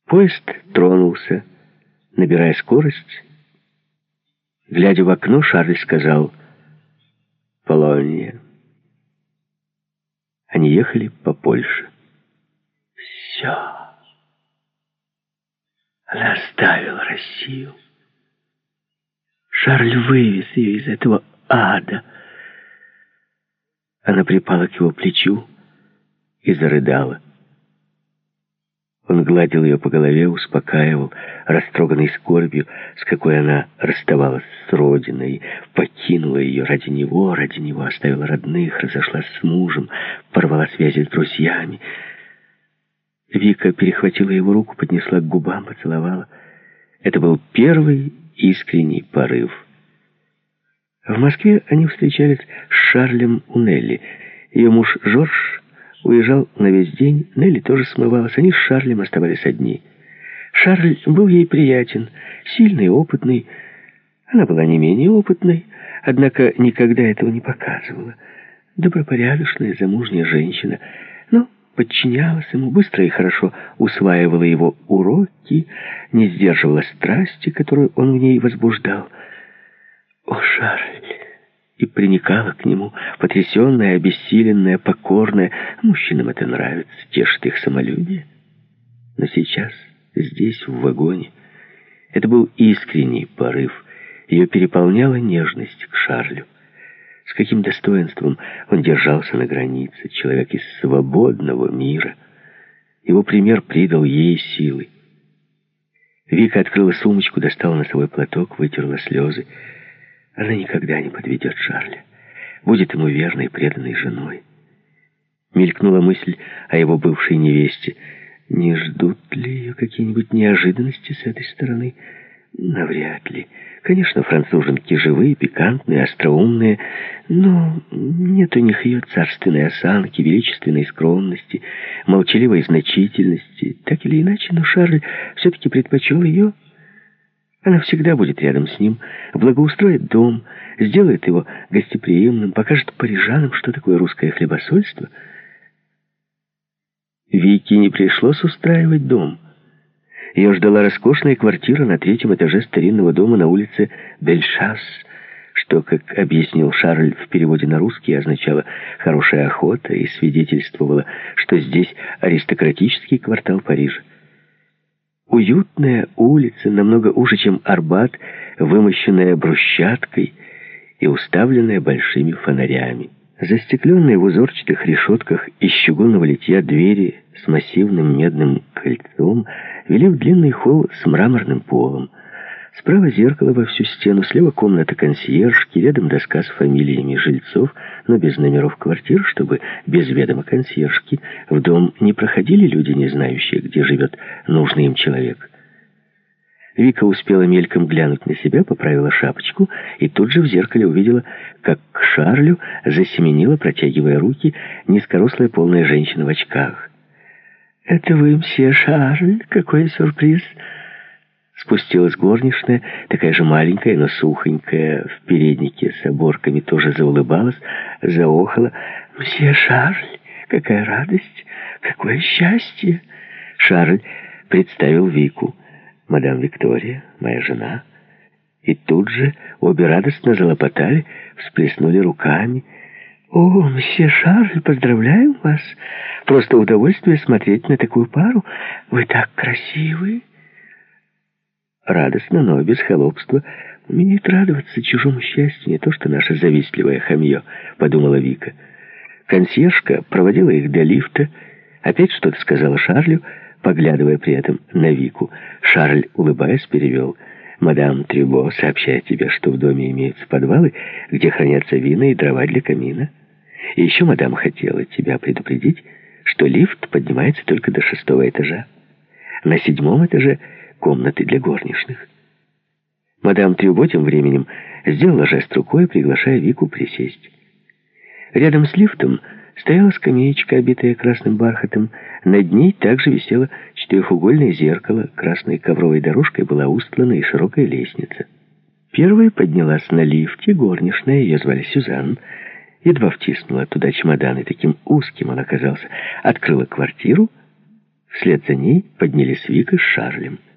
Поезд тронулся, набирая скорость. Глядя в окно, Шарль сказал: «Полония». Они ехали по Польше. Все. Она оставила Россию. Шарль вывез ее из этого ада. Она припала к его плечу и зарыдала. Он гладил ее по голове, успокаивал, растроганный скорбью, с какой она расставалась с родиной, покинула ее ради него, оставила родных, разошлась с мужем, порвала связи с друзьями. Вика перехватила его руку, поднесла к губам, поцеловала. Это был первый искренний порыв. В Москве они встречались с Шарлем у Нелли. Ее муж Жорж уезжал на весь день, Нелли тоже смывалась, они с Шарлем оставались одни. Шарль был ей приятен, сильный, опытный. Она была не менее опытной, однако никогда этого не показывала. Добропорядочная, замужняя женщина, но подчинялась ему, быстро и хорошо усваивала его уроки, не сдерживала страсти, которую он в ней возбуждал. О, Шарль! И приникала к нему, потрясенная, обессиленная, покорная. Мужчинам это нравится, тешит их самолюбие. Но сейчас, здесь, в вагоне, это был искренний порыв. Ее переполняла нежность к Шарлю. С каким достоинством он держался на границе, человек из свободного мира. Его пример придал ей силы. Вика открыла сумочку, достала носовой платок, вытерла слезы. Она никогда не подведет Шарля. Будет ему верной, преданной женой. Мелькнула мысль о его бывшей невесте. Не ждут ли ее какие-нибудь неожиданности с этой стороны? Навряд ли. Конечно, француженки живые, пикантные, остроумные, но нет у них ее царственной осанки, величественной скромности, молчаливой значительности. Так или иначе, но Шарль все-таки предпочел ее. Она всегда будет рядом с ним, благоустроит дом, сделает его гостеприимным, покажет парижанам, что такое русское хлебосольство. Вике не пришлось устраивать дом. Ее ждала роскошная квартира на 3-м этаже старинного дома на улице Бельшас, что, как объяснил Шарль в переводе на русский, означало «хорошая охота» и свидетельствовало, что здесь аристократический квартал Парижа. Уютная улица, намного уже, чем Арбат, вымощенная брусчаткой и уставленная большими фонарями. Застекленные в узорчатых решетках из чугунного литья двери с массивным медным кольцом вели в длинный холл с мраморным полом. Справа зеркало во всю стену, слева комната консьержки, рядом доска с фамилиями жильцов, но без номеров квартир, чтобы без ведома консьержки в дом не проходили люди, не знающие, где живет нужный им человек. Вика успела мельком глянуть на себя, поправила шапочку и тут же в зеркале увидела, как к Шарлю засеменила, протягивая руки, низкорослая полная женщина в очках. «Это вы, мсье Шарль? Какой сюрприз!» Спустилась горничная, такая же маленькая, но сухонькая, в переднике с оборками, тоже заулыбалась, заохала. «Мсье Шарль, какая радость! Какое счастье!» Шарль представил Вику. «Мадам Виктория, моя жена». И тут же обе радостно залопотали, всплеснули руками. «О, мсье Шарль, поздравляем вас! Просто удовольствие смотреть на такую пару. Вы так красивы!» Радостно, но без холопства. «Умеет радоваться чужому счастью, не то что наше завистливое хамье», — подумала Вика. Консьержка проводила их до лифта, опять что-то сказала Шарлю, поглядывая при этом на Вику. Шарль, улыбаясь, перевел: «Мадам Трюбо сообщает тебе, что в доме имеются подвалы, где хранятся вина и дрова для камина. И еще мадам хотела тебя предупредить, что лифт поднимается только до 6-го этажа. На 7-м этаже комнаты для горничных». Мадам Трюбо тем временем сделала жест рукой, приглашая Вику присесть. Рядом с лифтом стояла скамеечка, обитая красным бархатом. Над ней также висело 4-угольное зеркало, красной ковровой дорожкой была устлана и широкая лестница. Первой поднялась на лифте горничная, ее звали Сюзанн, едва втиснула туда чемодан, и таким узким он оказался, открыла квартиру. Вслед за ней поднялись Вика с Шарлем.